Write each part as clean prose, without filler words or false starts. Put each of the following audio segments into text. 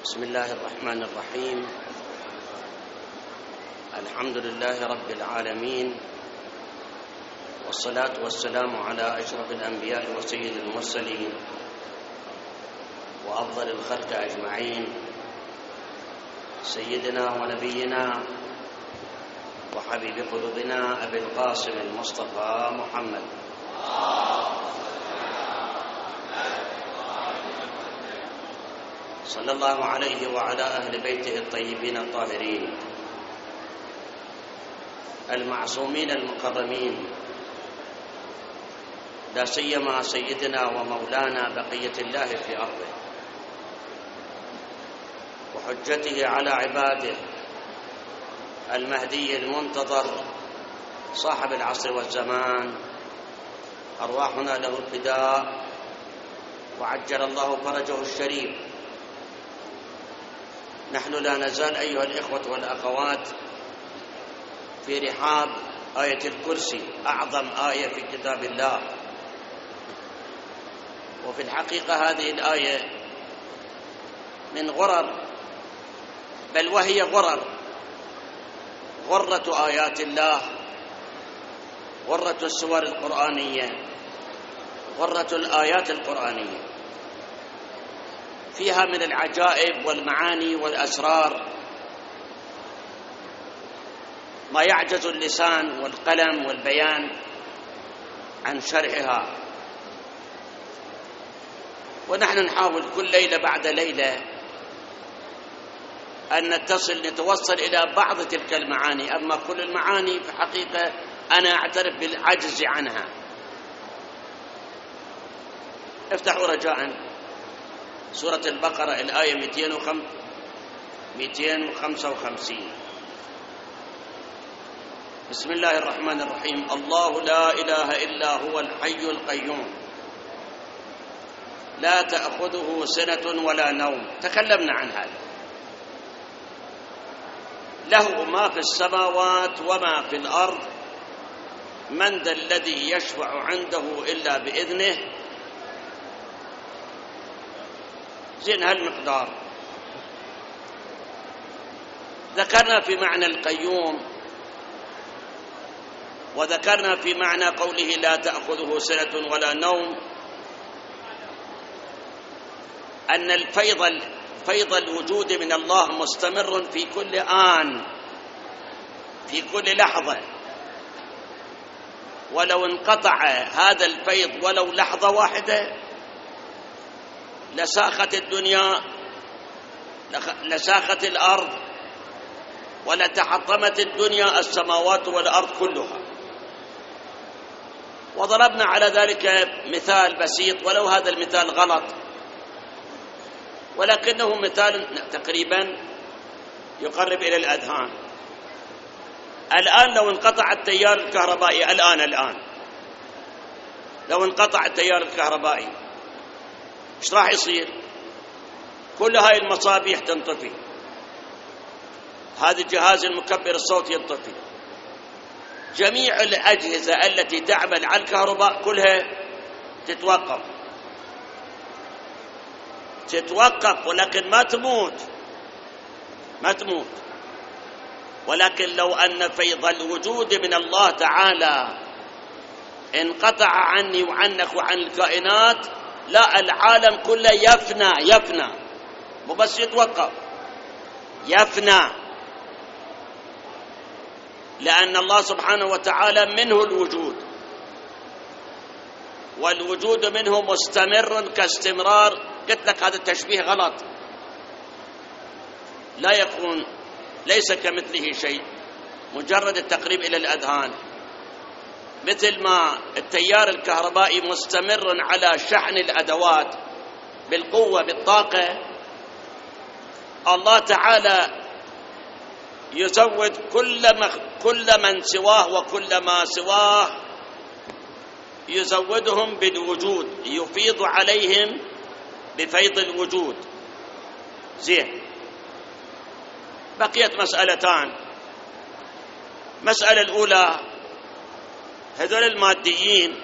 بسم الله الرحمن الرحيم. الحمد لله رب العالمين، والصلاة والسلام على أشرف الأنبياء وسيد المرسلين وأفضل الخلق أجمعين، سيدنا ونبينا وحبيب قلوبنا أبي القاسم المصطفى محمد صلى الله عليه وعلى أهل بيته الطيبين الطاهرين المعصومين المكرمين، لا سيما سيدنا ومولانا بقية الله في أرضه وحجته على عباده المهدي المنتظر صاحب العصر والزمان، أرواحنا له الفداء وعجل الله فرجه الشريف. نحن لا نزال أيها الإخوة والأخوات في رحاب آية الكرسي، أعظم آية في كتاب الله. وفي الحقيقة هذه الآية من غرر، بل وهي غرة آيات الله، غرة السور القرآنية، غرة الآيات القرآنية، فيها من العجائب والمعاني والأسرار ما يعجز اللسان والقلم والبيان عن شرحها. ونحن نحاول كل ليلة بعد ليلة أن نتوصل إلى بعض تلك المعاني، أما كل المعاني في حقيقة أنا أعترف بالعجز عنها. افتحوا رجاءً سورة البقرة الآية 255. بسم الله الرحمن الرحيم. الله لا إله إلا هو الحي القيوم لا تأخذه سنة ولا نوم. تكلمنا عن هذا. له ما في السماوات وما في الأرض، من ذا الذي يشفع عنده إلا بإذنه. زين هالمقدار. ذكرنا في معنى القيوم، وذكرنا في معنى قوله لا تأخذه سنة ولا نوم أن فيض الوجود من الله مستمر في كل آن، في كل لحظة. ولو انقطع هذا الفيض ولو لحظة واحدة لساخت الدنيا، لساخت الأرض، ولتحطمت الدنيا السماوات والأرض كلها. وضربنا على ذلك مثال بسيط، ولو هذا المثال غلط، ولكنه مثال تقريبا يقرب إلى الأذهان. الآن لو انقطع التيار الكهربائي، الآن لو انقطع التيار الكهربائي ايش راح يصير؟ كل هاي المصابيح تنطفي، هذا الجهاز المكبر الصوت ينطفي، جميع الأجهزة التي تعمل على الكهرباء كلها تتوقف، ولكن ما تموت. ولكن لو أن فيض الوجود من الله تعالى انقطع عني وعنك وعن الكائنات، لا، العالم كله يفنى، مو بس يتوقف، يفنى، لأن الله سبحانه وتعالى منه الوجود، والوجود منه مستمر كاستمرار. قلت لك هذا التشبيه غلط، لا يكون، ليس كمثله شيء، مجرد التقريب إلى الأذهان. مثل ما التيار الكهربائي مستمر على شحن الأدوات بالقوة بالطاقة، الله تعالى يزود كل من سواه وكل ما سواه، يزودهم بالوجود، يفيض عليهم بفيض الوجود. زين، بقيت مسألتان. مسألة الأولى، هذول الماديين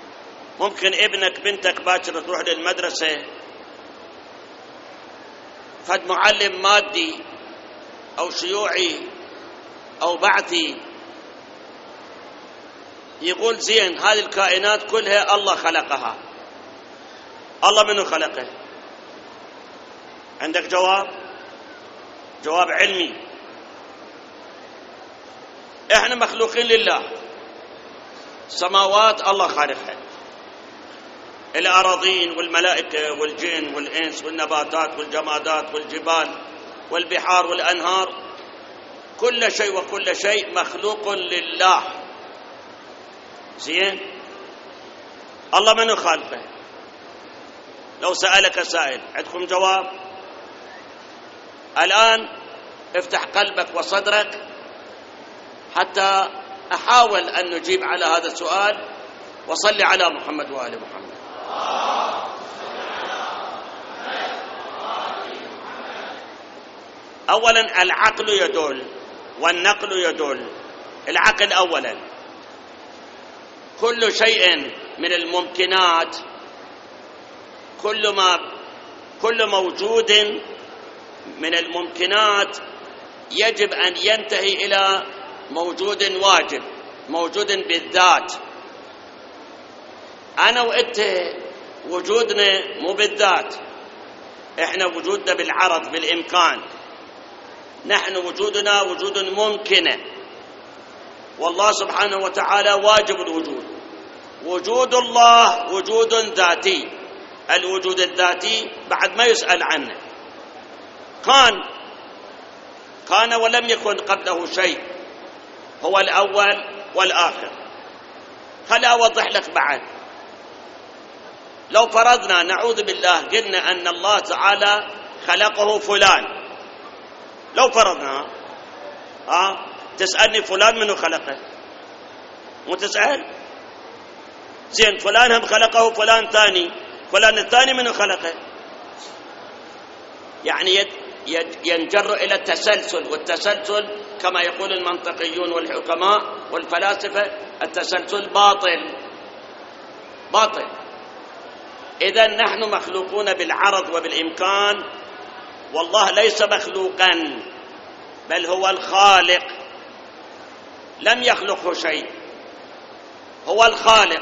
ممكن ابنك بنتك باكر تروح للمدرسة فد معلم مادي أو شيوعي أو بعثي يقول زين هذه الكائنات كلها الله خلقها، الله منو خلقه؟ عندك جواب؟ جواب علمي. احنا مخلوقين لله، السماوات الله خالقها، الأراضين والملائكة والجن والإنس والنباتات والجمادات والجبال والبحار والأنهار، كل شيء وكل شيء مخلوق لله. زين، الله منو خالقه؟ لو سألك سائل عندكم جواب؟ الآن افتح قلبك وصدرك حتى أحاول أن نجيب على هذا السؤال، وصل على محمد وآل محمد. أولا العقل يدل والنقل يدل. العقل أولا، كل شيء من الممكنات، كل موجود من الممكنات يجب أن ينتهي إلى موجود واجب، موجود بالذات. أنا وإنت وجودنا مو بالذات، إحنا وجودنا بالعرض بالإمكان. نحن وجودنا وجود ممكنة، والله سبحانه وتعالى واجب الوجود. وجود الله وجود ذاتي، الوجود الذاتي بعد ما يسأل عنه. كان ولم يكن قبله شيء، هو الأول والآخر. خلي أوضح لك بعد. لو فرضنا نعوذ بالله قلنا أن الله تعالى خلقه فلان، لو فرضنا تسألني فلان منو خلقه؟ مو تسأل؟ زين، فلان هم خلقه فلان ثاني، فلان الثاني منو خلقه؟ يعني ينجر إلى التسلسل، والتسلسل كما يقول المنطقيون والحكماء والفلاسفة التسلسل باطل. إذن نحن مخلوقون بالعرض وبالإمكان، والله ليس مخلوقا بل هو الخالق، لم يخلقه شيء، هو الخالق.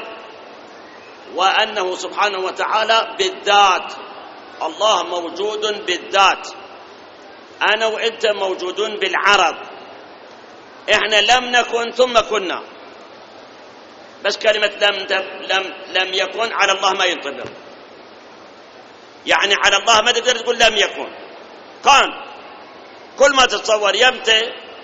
وأنه سبحانه وتعالى بالذات، الله موجود بالذات، أنا وإنت موجودون بالعرض. إحنا لم نكن ثم كنا، بس كلمة لم يكن على الله ما ينطبق. يعني على الله ما تقدر تقول لم يكن، كان. كل ما تتصور يمتى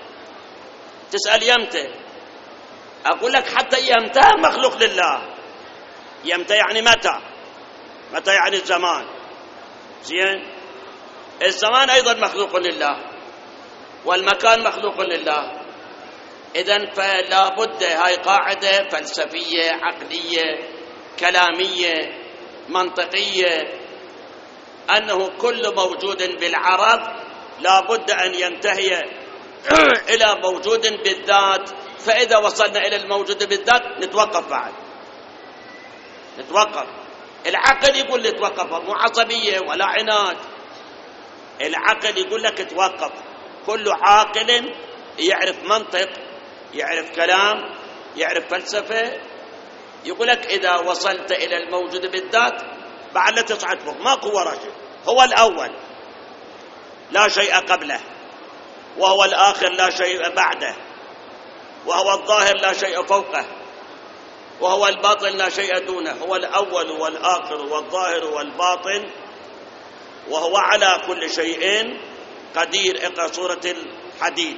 تسأل يمتى، أقول لك حتى يمتى مخلوق لله. يمتى يعني متى يعني الزمان. زين، الزمان أيضا مخلوق لله، والمكان مخلوق لله. إذن فلا بد، هاي قاعدة فلسفية عقلية كلامية منطقية، أنه كل موجود بالعرض لا بد أن ينتهي إلى موجود بالذات. فإذا وصلنا إلى الموجود بالذات نتوقف بعد، نتوقف. العقل يقول لي توقف، مو عصبية ولا عناد. العقل يقول لك توقف. كل عاقل يعرف منطق، يعرف كلام، يعرف فلسفة، يقول لك إذا وصلت إلى الموجود بالذات بعد لا تصعد فوق، ماكو ورا شيء. هو الأول لا شيء قبله، وهو الآخر لا شيء بعده، وهو الظاهر لا شيء فوقه، وهو الباطن لا شيء دونه. هو الأول والآخر والظاهر والباطن، وهو على كل شيء قدير. اقرأ سورة الحديد،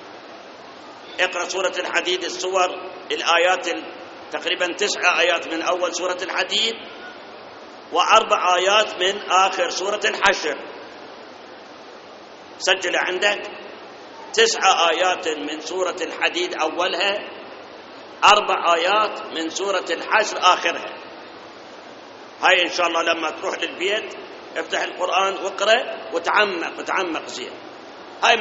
اقرأ سورة الحديد، السور، الآيات تقريبا 9 آيات من أول سورة الحديد، و4 آيات من آخر سورة الحشر. سجل عندك 9 آيات من سورة الحديد أولها، 4 آيات من سورة الحشر آخرها. هاي إن شاء الله لما تروح للبيت افتح القرآن واقرأ وتعمق زين. هاي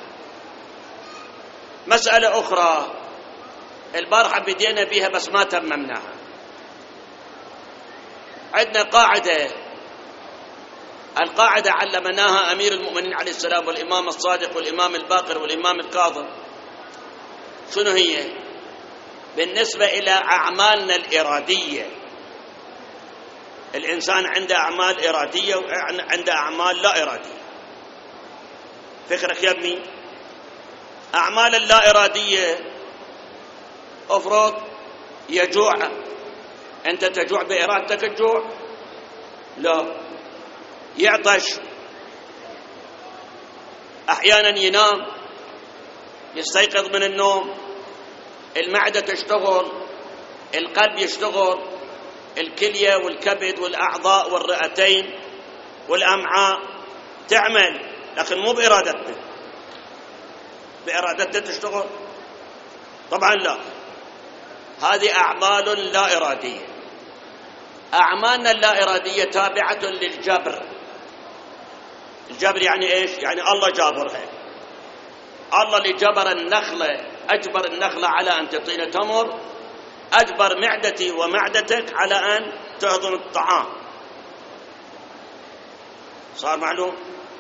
مسألة أخرى البارحة بدينا بيها بس ما تممناها. عندنا قاعدة القاعدة علمناها أمير المؤمنين عليه السلام والإمام الصادق والإمام الباقر والإمام الكاظم. شنو هي؟ بالنسبة إلى أعمالنا الإرادية، الإنسان عنده أعمال إرادية وعنده أعمال لا إرادية. فكرك يا ابني، أعمال اللا إرادية أفرض يجوع، أنت تجوع بإرادتك الجوع؟ لا. يعطش، أحيانا ينام، يستيقظ من النوم، المعدة تشتغل، القلب يشتغل، الكلية والكبد والأعضاء والرئتين والأمعاء تعمل، لكن مو بإرادتنا. بإرادتنا تشتغل؟ طبعا لا. هذه أعمال لا إرادية. أعمالنا اللا إرادية تابعة للجبر. الجبر يعني إيش؟ يعني الله جابرها. الله اللي جبر النخلة، أجبر النخلة على أن تطين تمر، أجبر معدتي ومعدتك على أن تهضم الطعام. صار معلوم؟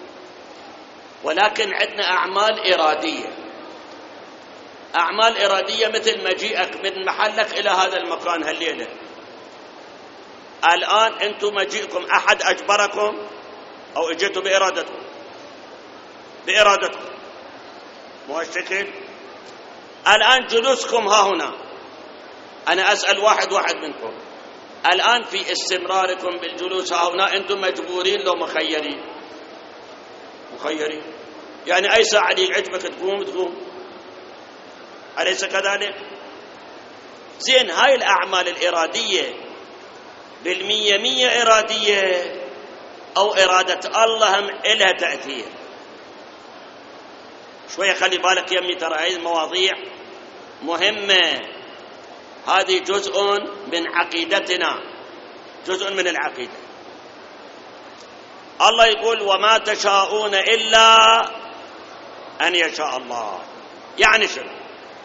ولكن عندنا أعمال إرادية. أعمال إرادية مثل مجيئك من محلك إلى هذا المكان هالليلة. الآن أنتم مجيئكم أحد أجبركم أو اجيتوا بإرادتكم؟ بإرادتكم، مو الشكل. الآن جلوسكم ها هنا، أنا أسأل واحد واحد منكم، الآن في استمراركم بالجلوس ها هنا أنتم مجبورين لو مخيرين؟ مخيرين، يعني أي ساعة يعجبك تقوم، أليس كذلك؟ زين، هاي الأعمال الإرادية بالمية مية إرادية أو إرادة الله هم إلها تأثير؟ شوية خلي بالك يمي، ترى هذه المواضيع مهمة. هذه جزء من عقيدتنا، جزء من العقيدة. الله يقول وما تشاءون إلا أن يشاء الله. يعني شنو؟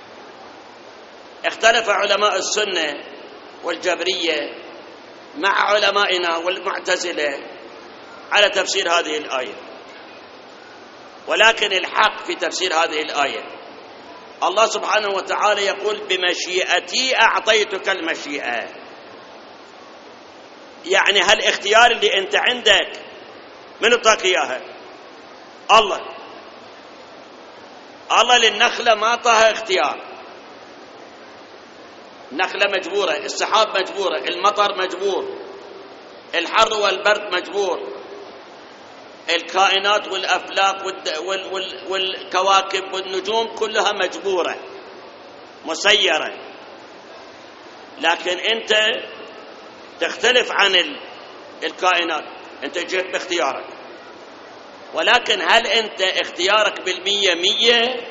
اختلف علماء السنة والجبرية مع علمائنا والمعتزلة على تفسير هذه الآية، ولكن الحق في تفسير هذه الآية الله سبحانه وتعالى يقول بمشيئتي أعطيتك المشيئة. يعني هالاختيار اللي أنت عندك من اعطاك إياها؟ الله. الله للنخلة ما أعطاها اختيار. النخلة مجبورة، السحاب مجبورة، المطر مجبور، الحر والبرد مجبور، الكائنات والأفلاك والكواكب والنجوم كلها مجبورة مسيرة. لكن أنت تختلف عن الكائنات، أنت جيت باختيارك. ولكن هل أنت اختيارك بالمية مية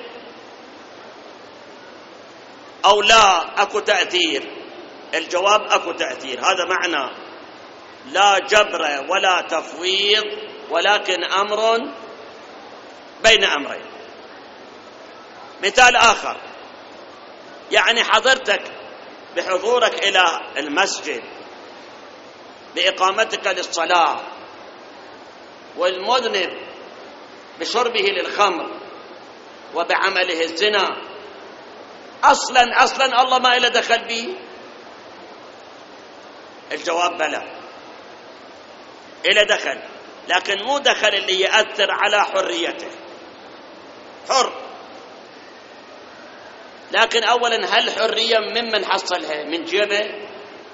أو لا؟ أكو تأثير. الجواب أكو تأثير. هذا معنى لا جبر ولا تفويض، ولكن أمر بين أمرين. مثال آخر، يعني حضرتك بحضورك إلى المسجد، بإقامتك للصلاة، والمذنب بشربه للخمر وبعمله الزنا، أصلا الله ما إله دخل به؟ الجواب بلى، إله دخل، لكن مو دخل اللي يأثر على حريته. حر، لكن أولا هل حرية ممن حصلها؟ من جيبه؟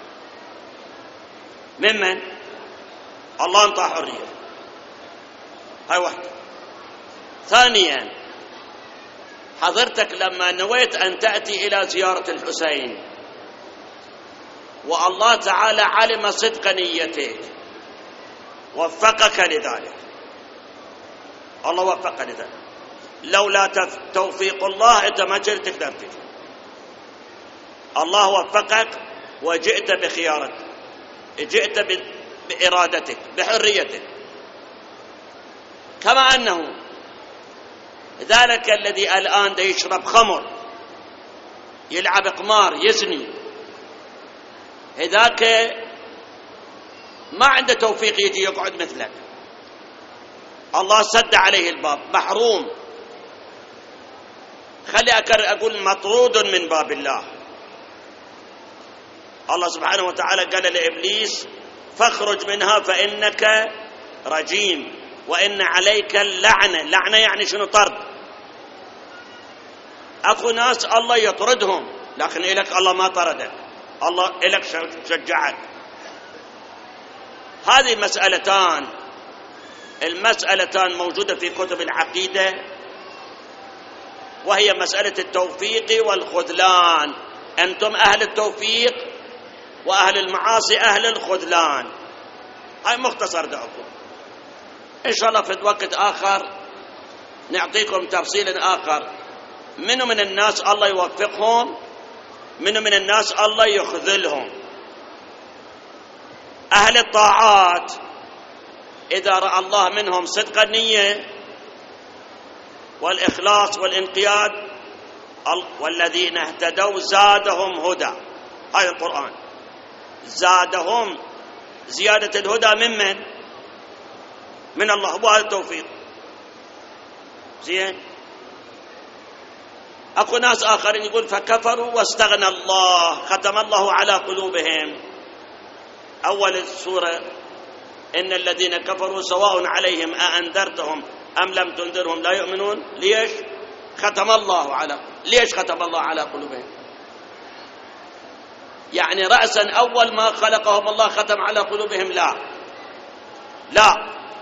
ممن؟ الله انطى حرية، هاي واحدة. ثانيا، حضرتك لما نويت أن تأتي إلى زيارة الحسين والله تعالى علم صدق نيتك وفقك لذلك، الله وفقك لذلك، لولا توفيق الله أنت ما كنت تقدر تجي. الله وفقك وجئت بخيارك، جئت بإرادتك بحريتك. كما أنه ذلك الذي الآن ده يشرب خمر، يلعب قمار، يزني، هذاك ما عنده توفيق يجي يقعد مثلك، الله سد عليه الباب، محروم. خلي أقول مطرود من باب الله. الله سبحانه وتعالى قال لإبليس: فاخرج منها فإنك رجيم وإن عليك اللعنة. اللعنة يعني شنو؟ طرد. أكو ناس الله يطردهم، لكن إلك الله ما طردك، الله إلك شجعك. هذه المسألتان موجودة في كتب العقيدة، وهي مسألة التوفيق والخذلان. أنتم أهل التوفيق، وأهل المعاصي أهل الخذلان. هاي مختصر دعوكم. إن شاء الله في وقت آخر نعطيكم تفصيل آخر. منو من الناس الله يوفقهم، منو من الناس الله يخذلهم. أهل الطاعات إذا رأى الله منهم صدق النية والإخلاص والانقياد، والذين اهتدوا زادهم هدى. هذا القرآن زادهم، زيادة الهدى من الله، وهذا التوفيق. زين. أكو ناس آخرين يقول: فكفروا واستغنى الله، ختم الله على قلوبهم. أول السورة: إن الذين كفروا سواء عليهم أأنذرتهم أم لم تنذرهم لا يؤمنون. ليش ختم الله على قلوبهم؟ يعني رأسا أول ما خلقهم الله ختم على قلوبهم؟ لا،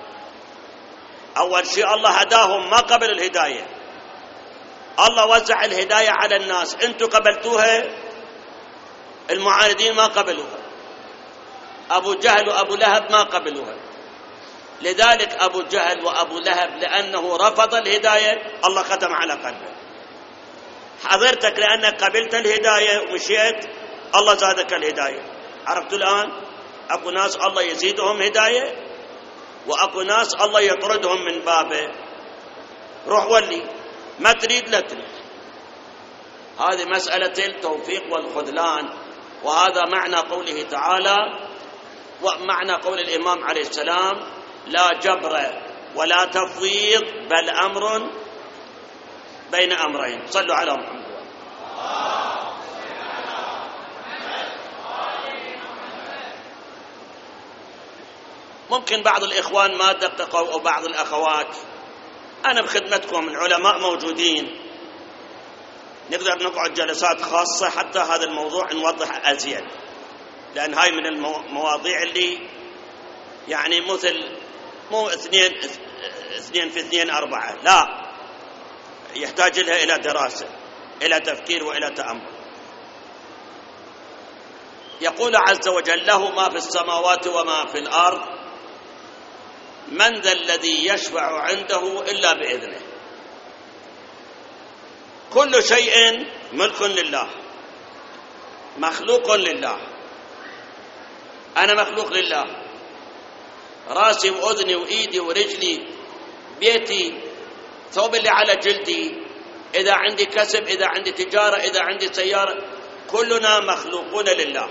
أول شيء الله هداهم، ما قبل الهداية. الله وزع الهداية على الناس، أنتم قبلتوها، المعاندين ما قبلوها. أبو جهل وأبو لهب ما قبلوها. لذلك أبو جهل وأبو لهب لأنه رفض الهداية الله ختم على قلبه. حضرتك لأنك قبلت الهداية ومشيت الله زادك الهداية. عرفتوا الآن؟ أكو ناس الله يزيدهم هداية، وأكو ناس الله يطردهم من بابه. روح ولي، ما تريد لا تريد. هذه مسألة التوفيق والخذلان، وهذا معنى قوله تعالى ومعنى قول الإمام عليه السلام: لا جبر ولا تفويض بل أمر بين أمرين. صلوا على محمد. ممكن بعض الإخوان ما دققوا أو بعض الأخوات، أنا بخدمتكم، العلماء موجودين، نقدر نقعد جلسات خاصة حتى هذا الموضوع نوضح أزيد، لأن هاي من المواضيع اللي يعني مثل مو 2 في 2 4، لا، يحتاج لها إلى دراسة، إلى تفكير وإلى تأمل. يقول عز وجل: له ما في السماوات وما في الأرض، من ذا الذي يشفع عنده إلا بإذنه. كل شيء ملك لله، مخلوق لله. أنا مخلوق لله، راسي وأذني وإيدي ورجلي، بيتي، ثوب اللي على جلدي، إذا عندي كسب، إذا عندي تجارة، إذا عندي سيارة، كلنا مخلوقون لله.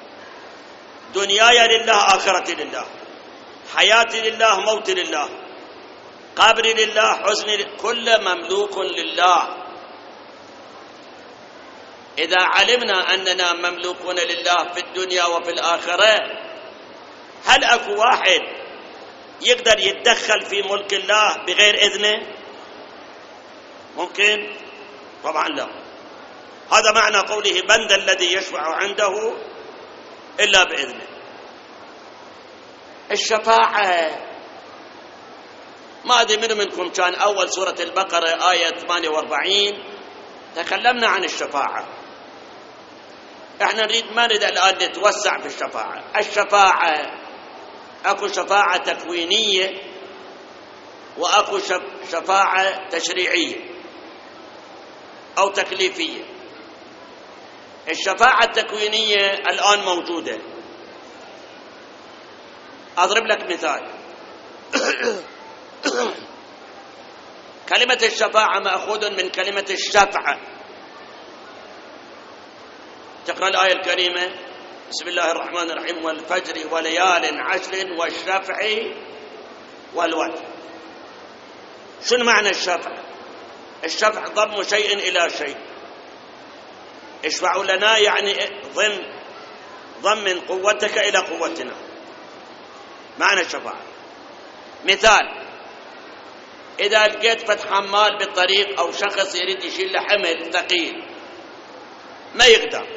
دنياي لله، آخرتي لله، حياتي لله، موتي لله، قبري لله، حزني لله، كل مملوك لله. إذا علمنا أننا مملوكون لله في الدنيا وفي الآخرة، هل أكو واحد يقدر يتدخل في ملك الله بغير إذنه؟ ممكن؟ طبعا لا. هذا معنى قوله: من ذا الذي يشفع عنده إلا بإذنه. الشفاعة، ما أدري من منكم كان أول سورة البقرة آية 48 تكلمنا عن الشفاعة. احنا ما نريد الآن نتوسع في الشفاعة. الشفاعة أكو شفاعة تكوينية وأكو شفاعة تشريعية أو تكليفية. الشفاعة التكوينية الآن موجودة. أضرب لك مثال. كلمة الشفاعة مأخوذ من كلمة الشفعة. تقرأ الآية الكريمة: بسم الله الرحمن الرحيم: والفجر وليال عشر والشفع والوتر. شنو معنى الشفع؟ الشفع ضم شيء إلى شيء. اشفعوا لنا يعني ضمن قوتك إلى قوتنا، معنى الشفاعة. مثال، إذا لقيت فتح حمال بالطريق أو شخص يريد يشيل له حمل ثقيل ما يقدر،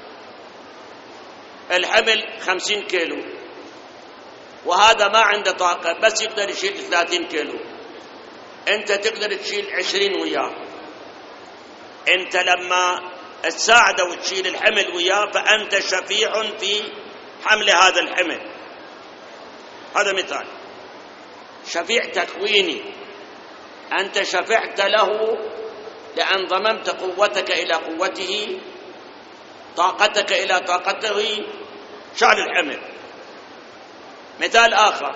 الحمل 50 كيلو وهذا ما عنده طاقة بس يقدر يشيل 30 كيلو، أنت تقدر تشيل 20 وياه. أنت لما تساعده وتشيل الحمل وياه فأنت شفيع في حمل هذا الحمل. هذا مثال. شفيع تكويني، أنت شفعت له لأن ضممت قوتك إلى قوته، طاقتك إلى طاقته، شعل الحمل. مثال آخر،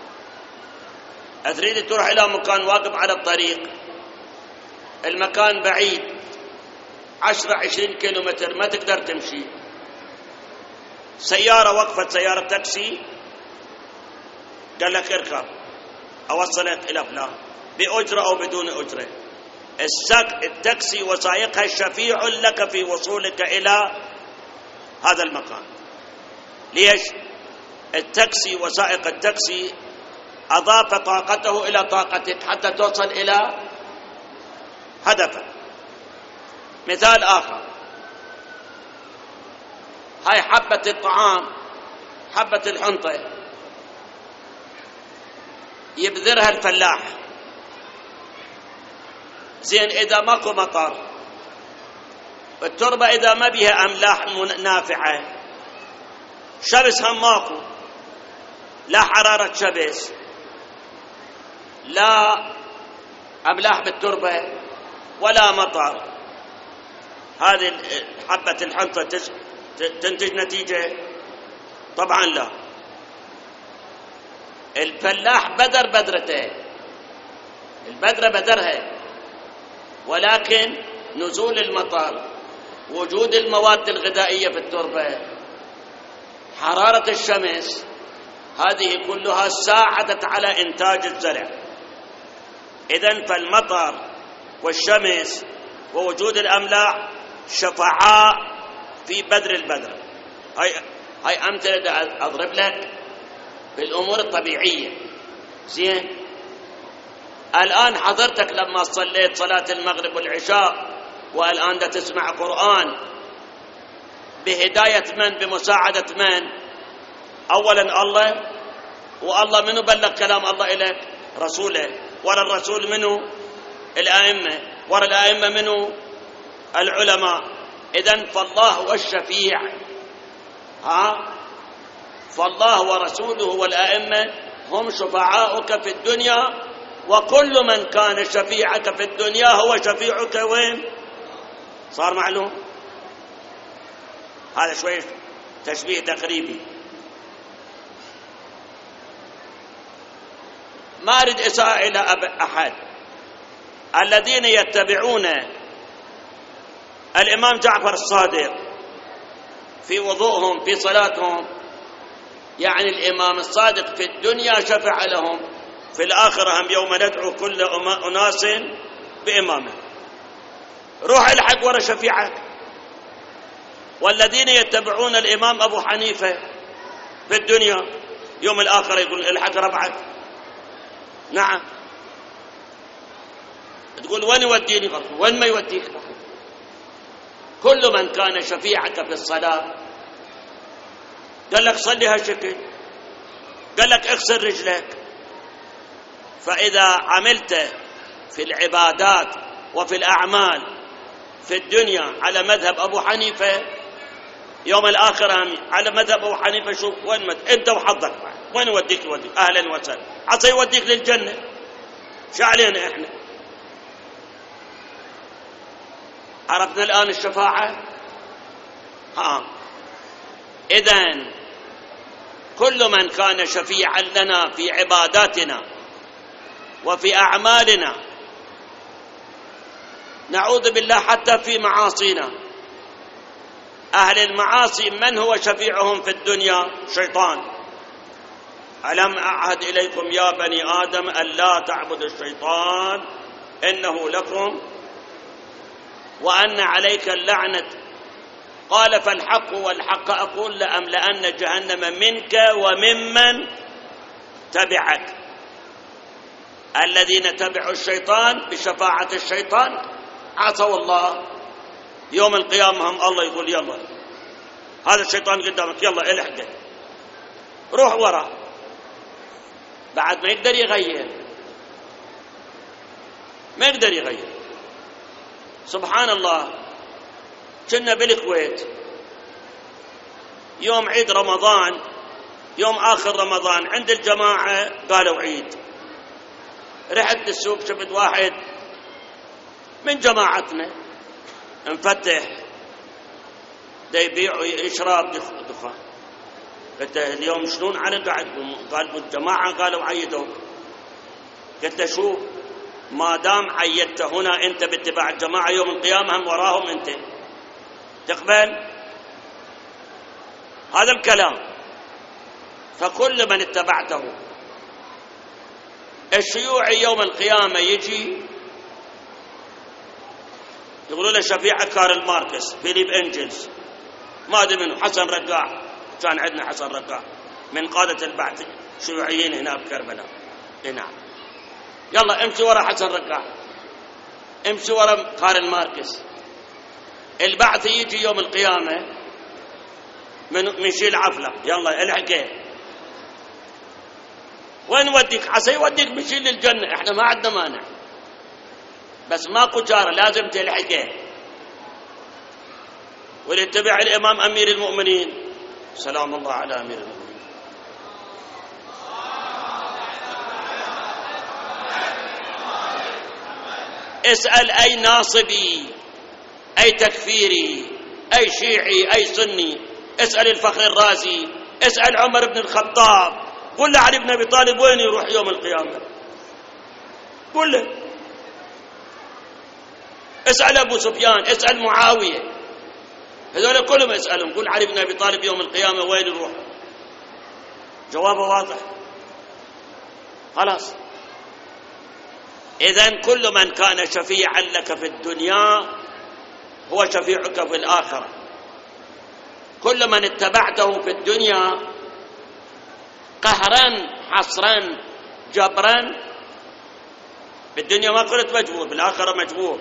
تريد تروح إلى مكان واقف على الطريق، المكان بعيد 10-20 كيلومتر ما تقدر تمشي، سيارة وقفت، سيارة تاكسي، قال لك اركب أوصلك إلى فلان بأجرة أو بدون أجرة. التاكسي وسائقها شفيع لك في وصولك إلى هذا المكان. ليش؟ التاكسي وسائق التاكسي أضاف طاقته إلى طاقتك حتى توصل إلى هدفك. مثال آخر، هاي حبة الطعام، حبة الحنطة يبذرها الفلاح، زين إذا ماكو مطر، التربة إذا ما بيها أملاح نافعة، شمس هم ماكو، لا حرارة شمس لا أملاح بالتربة ولا مطر، هذه حبة الحنطة تنتج نتيجة؟ طبعا لا. الفلاح بذر بذرته، البذرة بذرها، ولكن نزول المطر، وجود المواد الغذائية في التربة، حرارة الشمس، هذه كلها ساعدت على إنتاج الزرع. إذن فالمطر والشمس ووجود الأملاح شفعاء في بذر البذرة. هاي أمثلة أضرب لك بالأمور الطبيعية. زين، الآن حضرتك لما صليت صلاة المغرب والعشاء والآن دا تسمع قرآن بهداية من؟ بمساعدة من؟ أولا الله، والله منو بلغ كلام الله إليك؟ رسوله، ورا الرسول منو؟ الآئمة، ورا الآئمة منو؟ العلماء. إذن فالله هو الشفيع، فالله ورسوله والآئمة هم شفعاؤك في الدنيا، وكل من كان شفيعك في الدنيا هو شفيعك وين؟ صار معلوم؟ هذا شوي تشبيه تقريبي. ما أريد إساءة إلى أحد. الذين يتبعون الإمام جعفر الصادق في وضوءهم في صلاتهم، يعني الإمام الصادق في الدنيا شفع لهم، في الآخرة هم يوم ندعو كل أناس بإمامه. روح الحق ورا شفيعك. والذين يتبعون الإمام أبو حنيفة في الدنيا يوم الآخرة يقول الحق ربعك. نعم، تقول وين يوديني؟ وين ما يوديك؟ كل من كان شفيعك في الصلاة قال لك صلي هالشكل، قال لك اغسل رجلك. فإذا عملت في العبادات وفي الأعمال في الدنيا على مذهب أبو حنيفة، يوم الآخرة على مذهب أبو حنيفة، شوف وين أنت وحظك، وين يوديك؟ أهلا وسهلا، عسى يوديك للجنة. شو علينا إحنا؟ عرفنا الآن الشفاعة. إذن كل من كان شفيعا لنا في عباداتنا وفي أعمالنا، نعوذ بالله حتى في معاصينا. أهل المعاصي من هو شفيعهم في الدنيا؟ شيطان. ألم أعهد إليكم يا بني آدم أن لا تعبدوا الشيطان إنه لكم وأن عليك اللعنة. قال فالحق والحق أقول لأملأن جهنم منك وممن تبعك. الذين تبعوا الشيطان بشفاعة الشيطان عصوا الله، يوم القيامة هم الله يقول يلا هذا الشيطان قدامك يلا الحقه روح وراه، بعد ما يقدر يغير، ما يقدر يغير. سبحان الله، كنا بالكويت يوم عيد رمضان، يوم آخر رمضان عند الجماعة قالوا عيد، رحت للسوق شفت واحد من جماعتنا مفتح دا يبيع ويشرب دخان. قلت له اليوم شلون على قاعدكم؟ قال الجماعة قالوا عيدوك. قلت له شوف، ما دام عيدت هنا انت باتباع الجماعة يوم القيامة هم وراهم انت، تقبل هذا الكلام؟ فكل من اتبعته الشيوعي يوم القيامة يجي يقولوا له شفيع كارل ماركس، فيليب انجلز، ما ادري منه، حسن رقاع، كان عندنا حسن رقاع من قادة البعث شيوعيين هنا بكربلاء. نعم، يلا امشي ورا حسن رقاع، امشي ورا كارل ماركس. البعث يجي يوم القيامة من شيل عفلة، يلا الحقه وين وديك؟ عسى يوديك بشيل للجنة، احنا ما عندنا مانع، بس ماكو جارة لازم تلحقه. وليتبع الإمام أمير المؤمنين سلام الله على أمير المؤمنين. اسأل أي ناصبي، أي تكفيري، أي شيعي، أي سني، اسأل الفخر الرازي، اسأل عمر بن الخطاب، قل له علي بن أبي طالب وين يروح يوم القيامة؟ قل له. اسأل أبو سفيان، اسأل معاوية، هذول كلهم اسألهم، قل علي بن أبي طالب يوم القيامة وين يروح؟ جوابه واضح خلاص. إذن كل من كان شفيعا لك في الدنيا هو شفيعك في الآخرة. كل من اتبعته في الدنيا قهرا حصرا جبرا، بالدنيا ما قلت مجبور، بالآخرة مجبور،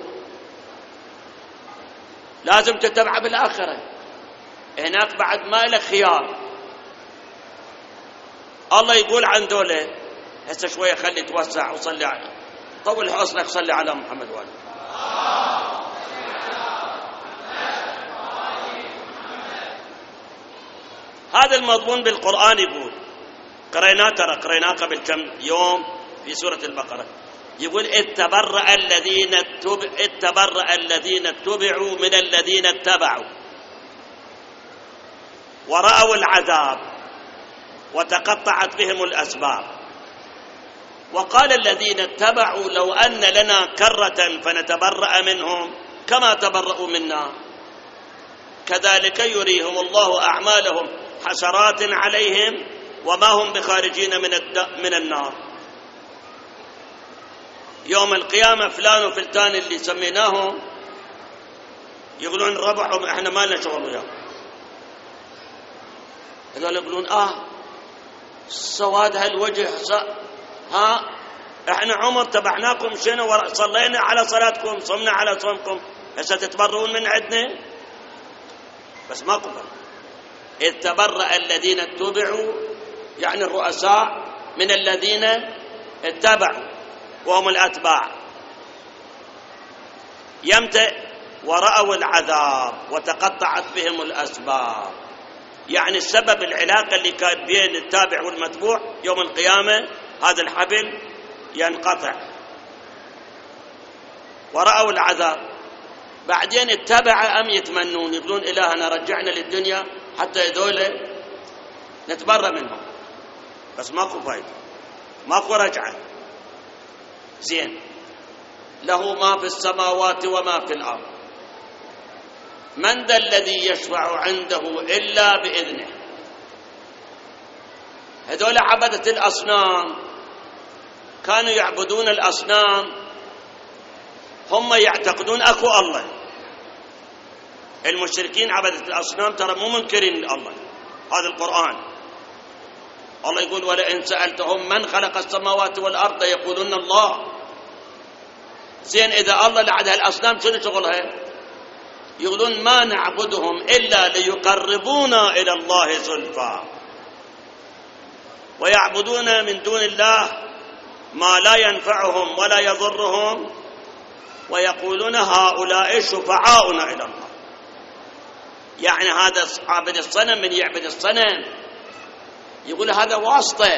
لازم تتبع بالآخرة، هناك بعد ما لك خيار. الله يقول عن دولة هسه شوية خلي توسع وصلي على طول حصنك، صلي على محمد وآله. هذا المضمون بالقرآن يقول، قريناه ترى قريناه قبل كم يوم في سورة البقرة، يقول اتبرأ الذين اتبعوا من الذين اتبعوا ورأوا العذاب وتقطعت بهم الأسباب. وقال الذين اتبعوا لو أن لنا كرة فنتبرأ منهم كما تبرأوا منا كذلك يريهم الله أعمالهم حسرات عليهم وما هم بخارجين من النار. يوم القيامة فلان وفلتان اللي سميناهم يقولون ربعهم احنا ما لنا شغل وياهم، هذول يقولون سواد هالوجه احنا عمر تبعناكم شنو صلينا على صلاتكم صمنا على صومكم، هسه تتبرؤون من عندنا؟ بس ما قبل. إذ تبرأ الذين اتبعوا يعني الرؤساء من الذين اتبعوا وهم الأتباع، يمتى ورأوا العذاب وتقطعت بهم الأسباب، يعني السبب العلاقة اللي كان بين التابع والمتبوع يوم القيامة هذا الحبل ينقطع. ورأوا العذاب، بعدين اتبع أم يتمنون، يقولون إلهنا رجعنا للدنيا حتى يذول نتبرأ منهم، بس ماكو فايدة، ماكو رجعة. زين، له ما في السماوات وما في الأرض، من ذا الذي يشفع عنده إلا بإذنه. هذول عبدة الأصنام كانوا يعبدون الأصنام، هم يعتقدون أكو الله. المشركين عبدة الأصنام ترى مو منكرين الله. هذا القرآن الله يقول ولئن سألتهم من خلق السماوات والأرض يقولون الله. زين إذا الله لعد هالأصنام شنو شغلها؟ يقولون ما نعبدهم إلا ليقربونا إلى الله زلفى، ويعبدون من دون الله ما لا ينفعهم ولا يضرهم، ويقولون هؤلاء شفعاؤنا إلى الله. يعني هذا عابد الصنم من يعبد الصنم يقول هذا واسطة.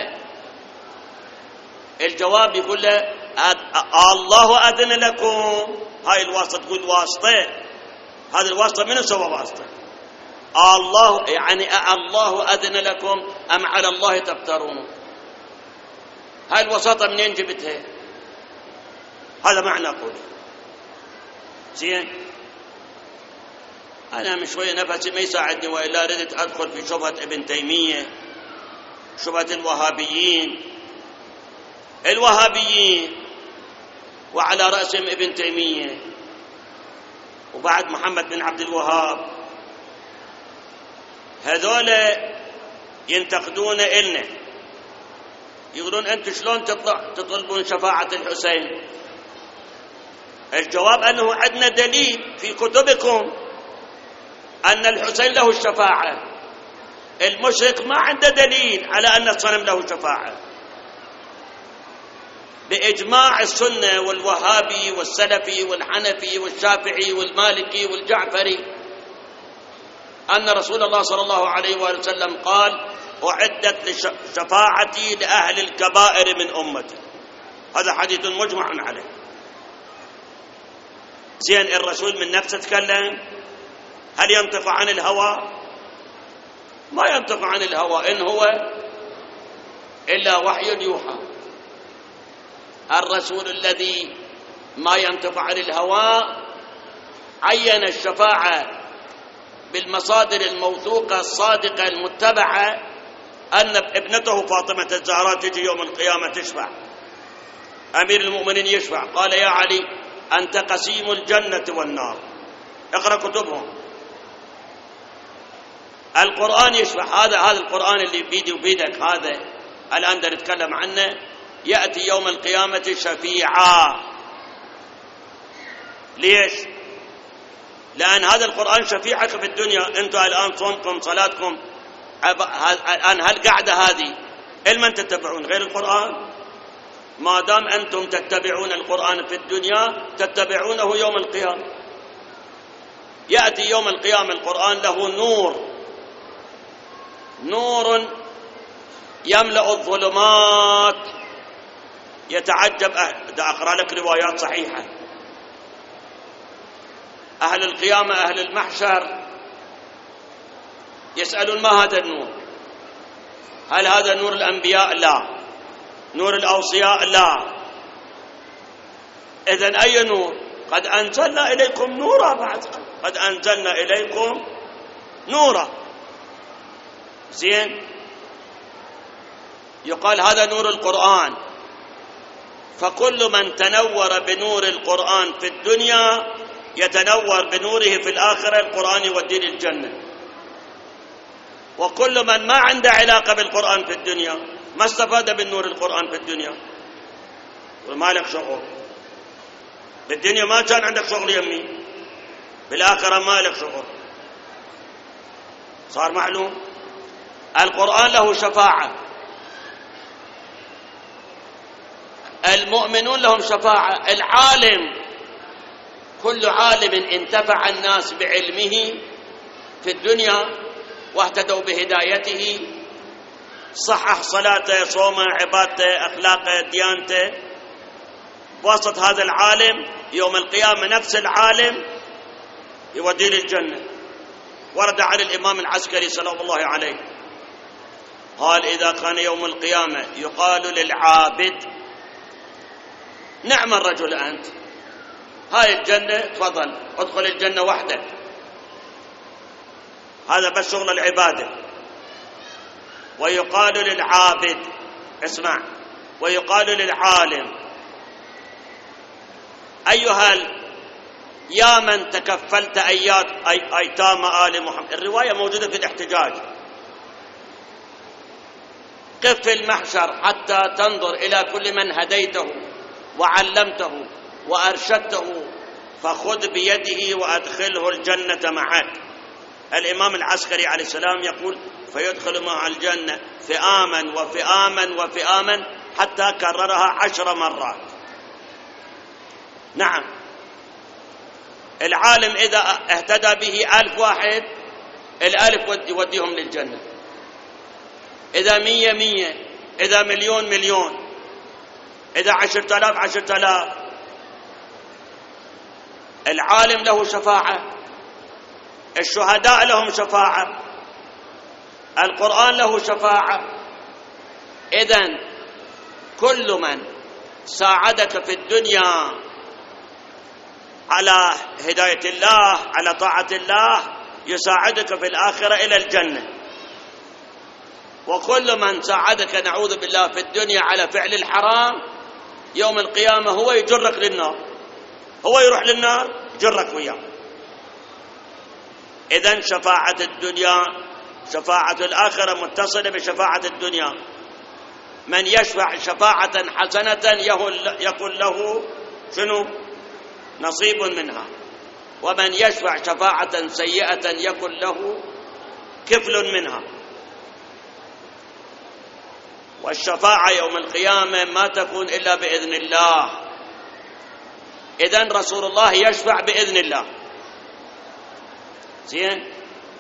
الجواب يقول له الله أذن لكم. هاي الواسطة تقول واسطة، هذا الواسطة من سوى واسطة؟ الله، يعني الله أذن لكم أم على الله تفترون؟ هاي الوساطة منين جبتها؟ هذا معنى قولي. زين، أنا من شوية نفسي ما يساعدني، وإلا ردت أدخل في شبهة ابن تيمية، شبهة الوهابيين وعلى رأسهم ابن تيمية وبعد محمد بن عبد الوهاب. هذول ينتقدون إلنا، يقولون أنتم شلون تطلبون شفاعة الحسين؟ الجواب أنه عندنا دليل في كتبكم أن الحسين له الشفاعة. المشرك ما عنده دليل على أن الصنم له شفاعة. بإجماع السنة والوهابي والسلفي والحنفي والشافعي والمالكي والجعفري أن رسول الله صلى الله عليه وآله وسلم قال أعدت شفاعتي لأهل الكبائر من أمتي. هذا حديث مجمع عليه. زين، الرسول من نفسه تكلم؟ هل ينطق عن الهوى؟ ما ينطق عن الهوى، إن هو إلا وحي يوحى. الرسول الذي ما ينطق عن الهوى عين الشفاعة بالمصادر الموثوقة الصادقة المتبعة، أن ابنته فاطمة الزهراء تجي يوم القيامة تشفع، أمير المؤمنين يشفع، قال يا علي أنت قسيم الجنة والنار. اقرأ كتبهم. القرآن يشفع. هذا القرآن اللي بيدي وبيدك هذا الآن نتكلم عنه، يأتي يوم القيامة شفيعا. ليش؟ لأن هذا القرآن شفيعك في الدنيا. أنتم الآن صومكم صلاتكم الآن هالقعدة هذه لمن تتبعون غير القرآن؟ ما دام أنتم تتبعون القرآن في الدنيا تتبعونه يوم القيامة. يأتي يوم القيامة القرآن له نور يملأ الظلمات. يتعجب دا أقرأ لك روايات صحيحة. أهل القيامة أهل المحشر يسألون ما هذا النور؟ هل هذا نور الأنبياء؟ لا. نور الأوصياء؟ لا. إذن أي نور؟ قد أنزلنا إليكم نورا. بعد قد أنزلنا إليكم نورا. زين، يقال هذا نور القرآن. فكل من تنور بنور القرآن في الدنيا يتنور بنوره في الآخرة. القرآن يوديه للجنة. وكل من ما عنده علاقة بالقرآن في الدنيا ما استفاد من نور القرآن في الدنيا وما لك شغل. بالدنيا ما كان عندك شغل يمي، بالآخرة ما لك شغل. صار معلوم؟ القرآن له شفاعة. المؤمنون لهم شفاعة. العالم، كل عالم انتفع الناس بعلمه في الدنيا واهتدوا بهدايته، صحح صلاته، صومه، عبادته، أخلاقه، ديانته، بواسطة هذا العالم يوم القيامة نفس العالم يوديه للجنة. ورد عن الإمام العسكري سلام الله عليه قال إذا كان يوم القيامة يقال للعابد نعم الرجل أنت، هاي الجنة تفضل ادخل الجنة وحدك، هذا بس شغل العبادة. ويقال للعابد، اسمع، ويقال للعالم: أيها يا من تكفلت أيتام آل محمد. الرواية موجودة في الاحتجاج: قف في المحشر حتى تنظر إلى كل من هديته وعلمته وأرشدته فخذ بيده وأدخله الجنة معك. الإمام العسكري عليه السلام يقول: فيدخل مع الجنة فئاما وفئاما وفئاما، حتى كررها 10 مرات. نعم، العالم إذا اهتدى به 1000 واحد، 1000 يوديهم للجنة. إذا 100 100، إذا 1,000,000 1,000,000، إذا 10,000 10,000. العالم له شفاعة، الشهداء لهم شفاعة، القرآن له شفاعة. إذن كل من ساعدك في الدنيا على هداية الله، على طاعة الله، يساعدك في الآخرة إلى الجنة. وكل من ساعدك نعوذ بالله في الدنيا على فعل الحرام، يوم القيامة هو يجرك للنار، هو يروح للنار يجرك وياه. إذن شفاعة الدنيا، شفاعة الآخرة متصلة بشفاعة الدنيا. من يشفع شفاعة حسنة يكن له شنو؟ نصيب منها. ومن يشفع شفاعة سيئة يكن له كفل منها. والشفاعة يوم القيامة ما تكون إلا بإذن الله. إذن رسول الله يشفع بإذن الله. زين؟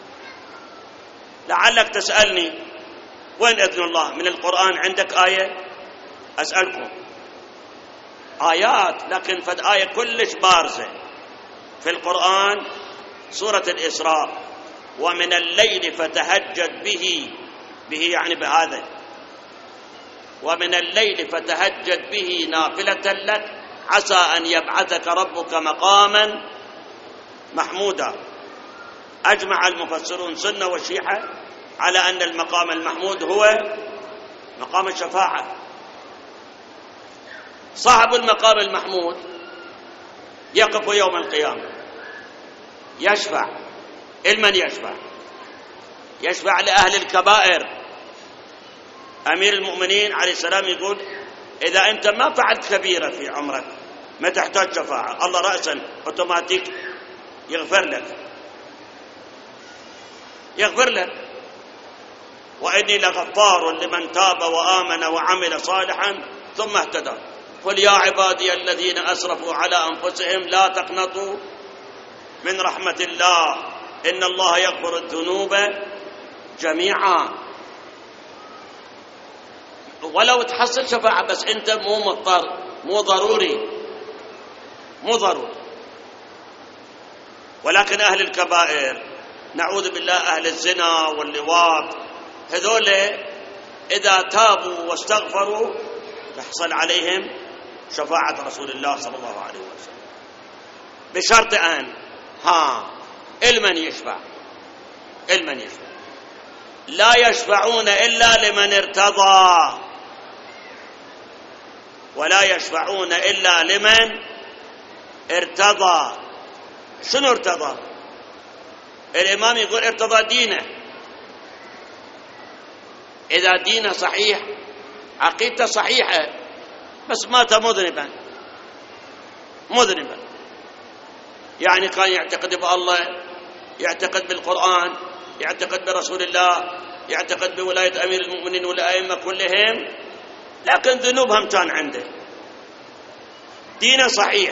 لعلك تسألني: وين إذن الله؟ من القرآن عندك آية؟ أسألكم آيات، لكن فد آية كلش بارزة في القرآن، سورة الإسراء: ومن الليل فتهجد به يعني بهذا، ومن الليل فتهجد به نافلة لك عسى أن يبعثك ربك مقاما محمودا. أجمع المفسرون سنة وشيعة على أن المقام المحمود هو مقام الشفاعة. صاحب المقام المحمود يقف يوم القيامة يشفع. لمن يشفع؟ يشفع لأهل الكبائر. أمير المؤمنين عليه السلام يقول: إذا أنت ما فعلت كبيرة في عمرك ما تحتاج شفاعة، الله رأسا أوتوماتيك يغفر لك، يغفر لك. وإني لغفار لمن تاب وآمن وعمل صالحا ثم اهتدى. قل يا عبادي الذين أسرفوا على أنفسهم لا تقنطوا من رحمة الله إن الله يغفر الذنوب جميعا. ولو تحصل شفاعة بس أنت مو مضطر، مو ضروري. ولكن أهل الكبائر نعوذ بالله، أهل الزنا واللواط، هذول إذا تابوا واستغفروا يحصل عليهم شفاعة رسول الله صلى الله عليه وسلم، بشرط أن المن يشفع. لا يشفعون إلا لمن ارتضى، ولا يشفعون إلا لمن ارتضى. شنو ارتضى؟ الإمام يقول ارتضى دينه. إذا دينه صحيح، عقيدته صحيحة، بس مات مذنبا، يعني كان يعتقد بالله، يعتقد بالقرآن، يعتقد برسول الله، يعتقد بولاية أمير المؤمنين والأئمة كلهم، لكن ذنوبهم كان عنده، دينه صحيح.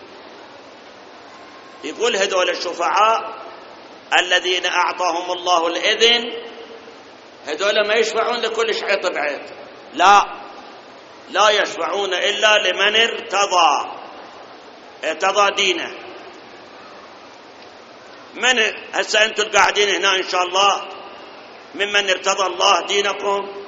يقول هذول الشفعاء الذين أعطاهم الله الإذن، هذول ما يشفعون لكل شعيط بعيط، لا يشفعون إلا لمن ارتضى دينه. من هسه أنتم قاعدين هنا إن شاء الله ممن ارتضى الله دينكم؟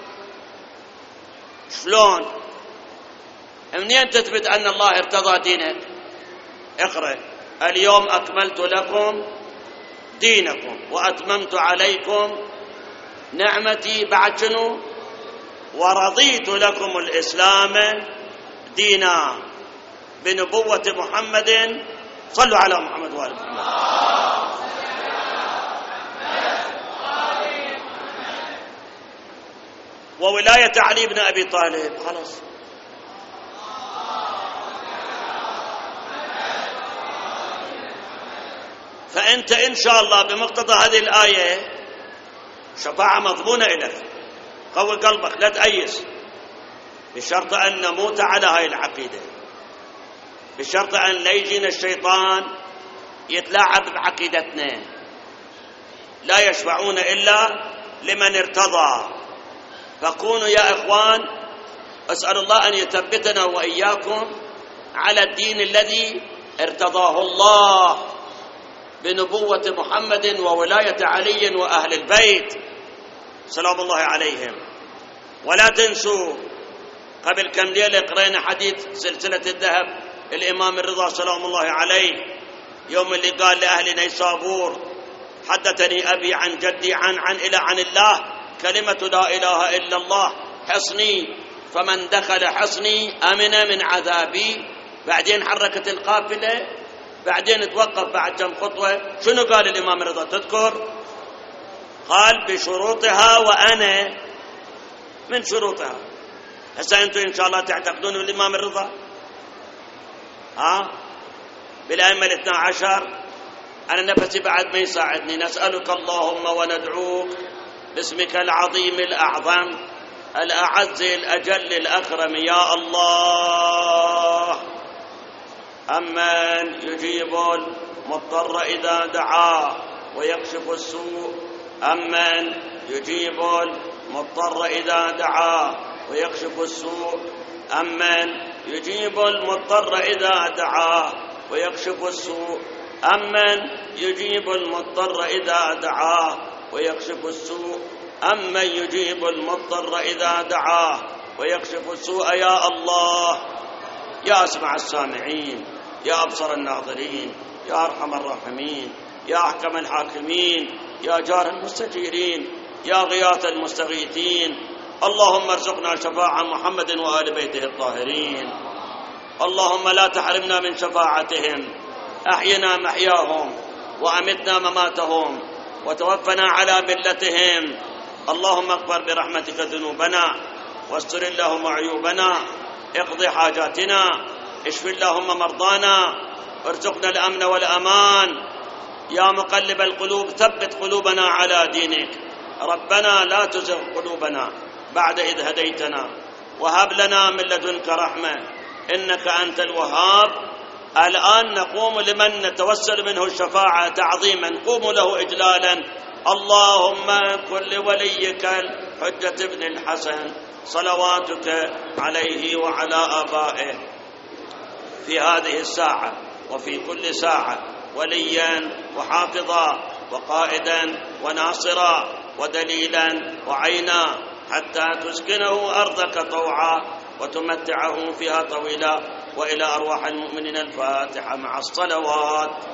شلون؟ منين تثبت أن الله ارتضى دينك؟ اقرأ: اليوم أكملت لكم دينكم وأتممت عليكم نعمتي بعد شنو؟ ورضيت لكم الإسلام دينا بنبوة محمد. صلوا على محمد وآل محمد. وولاية علي بن أبي طالب. خلاص فأنت إن شاء الله بمقتضى هذه الآية شفاعة مضمونة إليك. قوي قلبك لا تأيس، بشرط أن نموت على هاي العقيدة، بشرط أن لا يجينا الشيطان يتلاعب بعقيدتنا. لا يشفعون إلا لمن ارتضى. فكونوا يا إخوان، أسأل الله أن يثبتنا وإياكم على الدين الذي ارتضاه الله بنبوة محمد وولاية علي وأهل البيت سلام الله عليهم. ولا تنسوا قبل كم ليلة قرأنا حديث سلسلة الذهب الإمام الرضا سلام الله عليه، يوم اللي قال لأهل نيسابور: حدثني أبي عن جدي عن إلى عن الله كلمة لا إله إلا الله حصني، فمن دخل حصني أمن من عذابي. بعدين حركت القافلة، بعدين توقف بعد كم خطوة. شنو قال الإمام الرضا تذكر؟ قال: بشروطها وأنا من شروطها. هسه أنتم إن شاء الله تعتقدون بالإمام الرضا؟ بالأئمة الاثنى عشر؟ أنا نفسي بعد ما يساعدني. نسألك اللهم وندعوك باسمك العظيم الأعظم الأعز الأجل الأكرم يا الله. أمن يجيب المضطر إذا دعاه ويكشف السوء. أمن يجيب المضطر إذا دعاه ويكشف السوء. أمن يجيب المضطر إذا دعاه ويكشف السوء. أمن يجيب المضطر إذا دعاه ويكشف السوء. أمن يجيب المضطر إذا دعاه ويكشف السوء. يا الله، يا أسمع السامعين، يا أبصر الناظرين، يا أرحم الراحمين، يا أحكم الحاكمين، يا جار المستجيرين، يا غياث المستغيثين. اللهم ارزقنا شفاعة محمد وآل بيته الطاهرين. اللهم لا تحرمنا من شفاعتهم. أحينا محياهم وأمتنا مماتهم وتوفنا على ملتهم. اللهم اغفر برحمتك ذنوبنا واستر اللهم عيوبنا. اقض حاجاتنا، اشف اللهم مرضانا، ارزقنا الأمن والأمان. يا مقلب القلوب ثبت قلوبنا على دينك. ربنا لا تزغ قلوبنا بعد إذ هديتنا وهب لنا من لدنك رحمة إنك أنت الوهاب. الآن نقوم لمن نتوسل منه الشفاعة تعظيما، قوموا له إجلالا. اللهم كن لوليك الحجة بن الحسن صلواتك عليه وعلى آبائه في هذه الساعة وفي كل ساعة وليا وحافظا وقائدا وناصرا ودليلا وعينا، حتى تسكنه أرضك طوعا وتمتعه فيها طويلا. وإلى أرواح المؤمنين الفاتحة مع الصلوات.